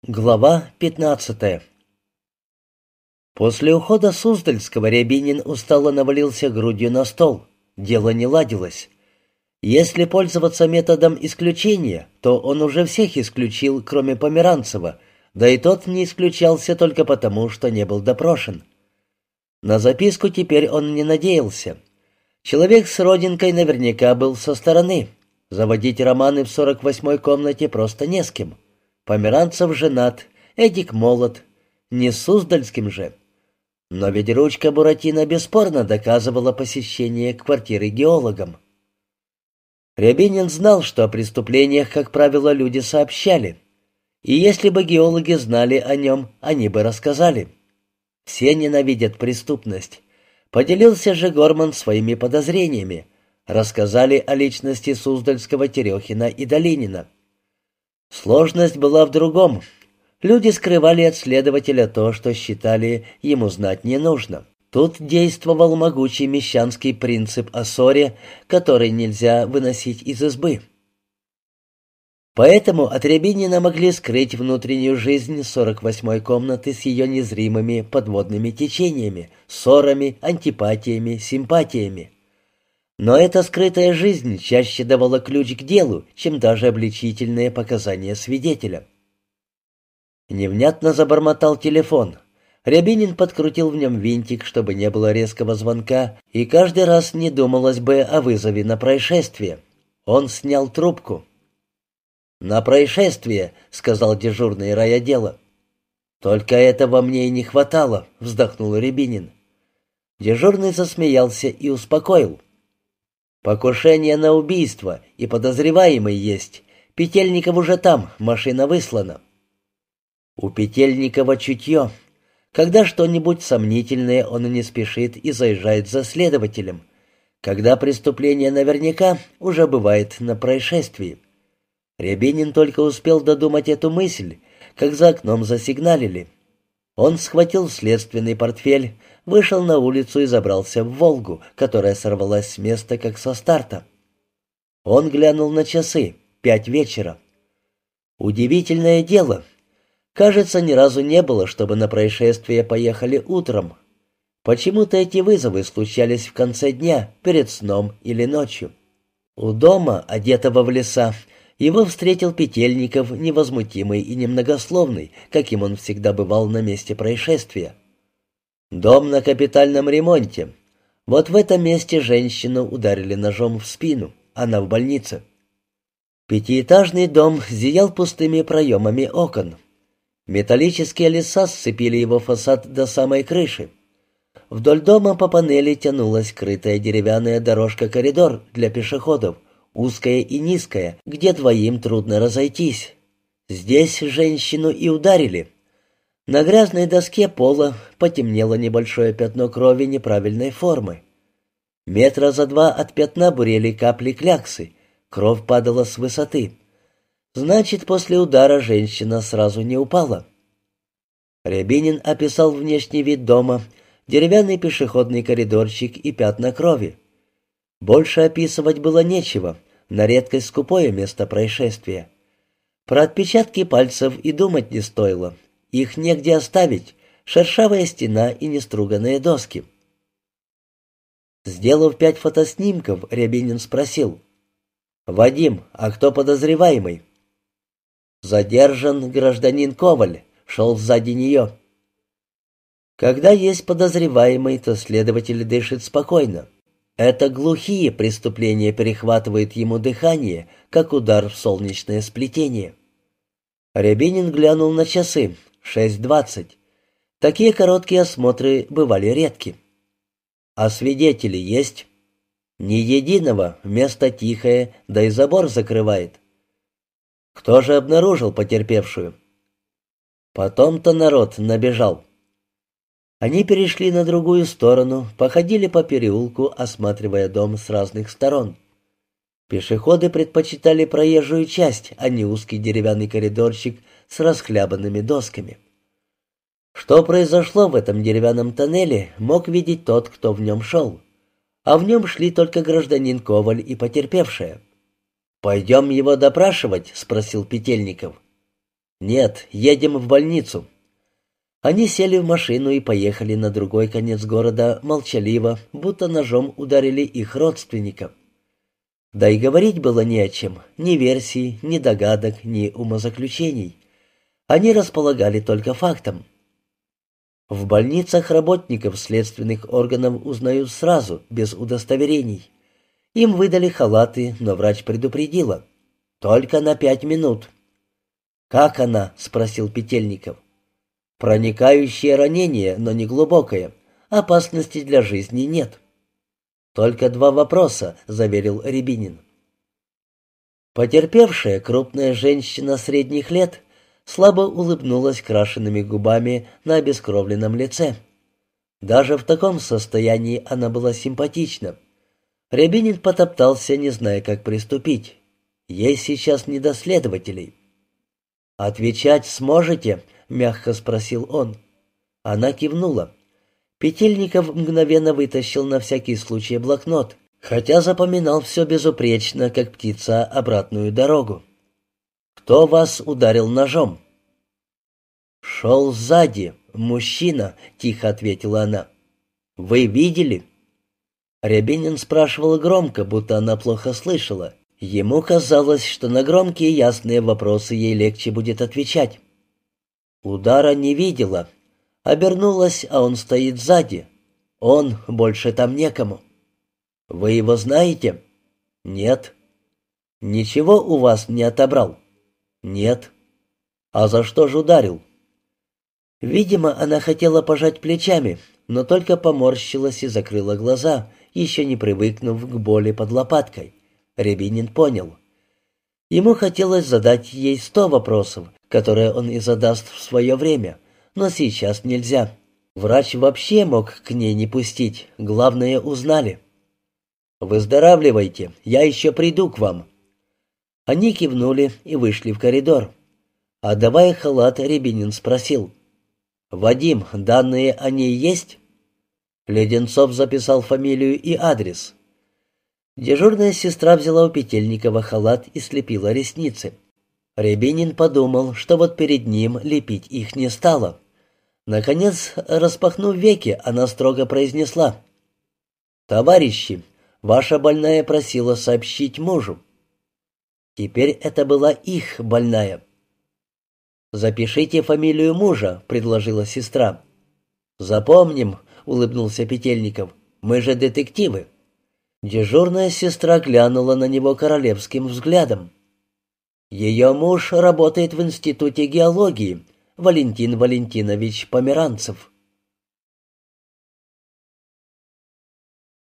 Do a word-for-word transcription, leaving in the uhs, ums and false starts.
Глава пятнадцатая. После ухода Суздальского Рябинин устало навалился грудью на стол. Дело не ладилось. Если пользоваться методом исключения, то он уже всех исключил, кроме Померанцева, да и тот не исключался только потому, что не был допрошен. На записку теперь он не надеялся. Человек с родинкой наверняка был со стороны. Заводить романы в сорок восьмой комнате просто не с кем. Померанцев женат, Эдик молод, не с Суздальским же. Но ведь ручка Буратино бесспорно доказывала посещение квартиры геологом. Рябинин знал, что о преступлениях, как правило, люди сообщали. И если бы геологи знали о нем, они бы рассказали. Все ненавидят преступность. Поделился же Горман своими подозрениями. Рассказали о личности Суздальского, Терехина и Долинина. Сложность была в другом. Люди скрывали от следователя то, что считали, ему знать не нужно. Тут действовал могучий мещанский принцип о ссоре, который нельзя выносить из избы. Поэтому от Рябинина могли скрыть внутреннюю жизнь сорок восьмой комнаты с ее незримыми подводными течениями, ссорами, антипатиями, симпатиями. Но эта скрытая жизнь чаще давала ключ к делу, чем даже обличительные показания свидетеля. Невнятно забормотал телефон. Рябинин подкрутил в нем винтик, чтобы не было резкого звонка, и каждый раз не думалось бы о вызове на происшествие. Он снял трубку. «На происшествие», — сказал дежурный райотдела. «Только этого мне и не хватало», — вздохнул Рябинин. Дежурный засмеялся и успокоил. «Покушение на убийство, и подозреваемый есть. Петельников уже там, машина выслана». У Петельникова чутье. Когда что-нибудь сомнительное, он не спешит и заезжает за следователем. Когда преступление наверняка, уже бывает на происшествии. Рябинин только успел додумать эту мысль, как за окном засигналили. Он схватил следственный портфель, вышел на улицу и забрался в «Волгу», которая сорвалась с места, как со старта. Он глянул на часы. Пять вечера. Удивительное дело. Кажется, ни разу не было, чтобы на происшествие поехали утром. Почему-то эти вызовы случались в конце дня, перед сном или ночью. У дома, одетого в леса, его встретил Петельников, невозмутимый и немногословный, каким он всегда бывал на месте происшествия. Дом на капитальном ремонте. Вот в этом месте женщину ударили ножом в спину, она в больнице. Пятиэтажный дом зиял пустыми проемами окон. Металлические леса сцепили его фасад до самой крыши. Вдоль дома по панели тянулась крытая деревянная дорожка-коридор для пешеходов, узкая и низкая, где двоим трудно разойтись. Здесь женщину и ударили. На грязной доске пола потемнело небольшое пятно крови неправильной формы. Метра за два от пятна бурели капли кляксы, кровь падала с высоты. Значит, после удара женщина сразу не упала. Рябинин описал внешний вид дома, деревянный пешеходный коридорчик и пятна крови. Больше описывать было нечего, на редкость скупое место происшествия. Про отпечатки пальцев и думать не стоило. Их негде оставить, шершавая стена и неструганные доски. Сделав пять фотоснимков, Рябинин спросил: «Вадим, а кто подозреваемый?» «Задержан гражданин Коваль, шел сзади нее». Когда есть подозреваемый, то следователь дышит спокойно. Это глухие преступления перехватывают ему дыхание, как удар в солнечное сплетение. Рябинин глянул на часы. шесть двадцать. Такие короткие осмотры бывали редки. «А свидетели есть?» «Ни единого, место тихое, да и забор закрывает». «Кто же обнаружил потерпевшую?» «Потом-то народ набежал». Они перешли на другую сторону, походили по переулку, осматривая дом с разных сторон. Пешеходы предпочитали проезжую часть, а не узкий деревянный коридорчик с расхлябанными досками. Что произошло в этом деревянном тоннеле, мог видеть тот, кто в нем шел. А в нем шли только гражданин Коваль и потерпевшая. «Пойдем его допрашивать?» — спросил Петельников. «Нет, едем в больницу». Они сели в машину и поехали на другой конец города молчаливо, будто ножом ударили их родственников. Да и говорить было не о чем, ни версий, ни догадок, ни умозаключений. Они располагали только фактом. В больницах работников следственных органов узнают сразу, без удостоверений. Им выдали халаты, но врач предупредила. Только на пять минут. «Как она?» — спросил Петельников. «Проникающее ранение, но не глубокое. Опасности для жизни нет». «Только два вопроса», — заверил Рябинин. Потерпевшая крупная женщина средних лет слабо улыбнулась крашенными губами на обескровленном лице. Даже в таком состоянии она была симпатична. Рябинин потоптался, не зная, как приступить. Ей сейчас не до следователей. «Отвечать сможете?» — мягко спросил он. Она кивнула. Петельников мгновенно вытащил на всякий случай блокнот, хотя запоминал все безупречно, как птица обратную дорогу. «Кто вас ударил ножом?» «Шел сзади, мужчина», — тихо ответила она. «Вы видели?» Рябинин спрашивал громко, будто она плохо слышала. Ему казалось, что на громкие ясные вопросы ей легче будет отвечать. «Удара не видела. Обернулась, а он стоит сзади. Он, больше там некому». «Вы его знаете?» «Нет». «Ничего у вас не отобрал?» «Нет». «А за что же ударил?» Видимо, она хотела пожать плечами, но только поморщилась и закрыла глаза, еще не привыкнув к боли под лопаткой. Рябинин понял. Ему хотелось задать ей сто вопросов, которые он и задаст в свое время, но сейчас нельзя. Врач вообще мог к ней не пустить, главное, узнали. «Выздоравливайте, я еще приду к вам». Они кивнули и вышли в коридор. Отдавая халат, Рябинин спросил. «Вадим, данные о ней есть?» Леденцов записал фамилию и адрес. Дежурная сестра взяла у Петельникова халат и слепила ресницы. Рябинин подумал, что вот перед ним лепить их не стало. Наконец, распахнув веки, она строго произнесла. «Товарищи, ваша больная просила сообщить мужу». Теперь это была их больная. «Запишите фамилию мужа», — предложила сестра. «Запомним», — улыбнулся Петельников. «Мы же детективы». Дежурная сестра глянула на него королевским взглядом. «Ее муж работает в Институте геологии, Валентин Валентинович Померанцев».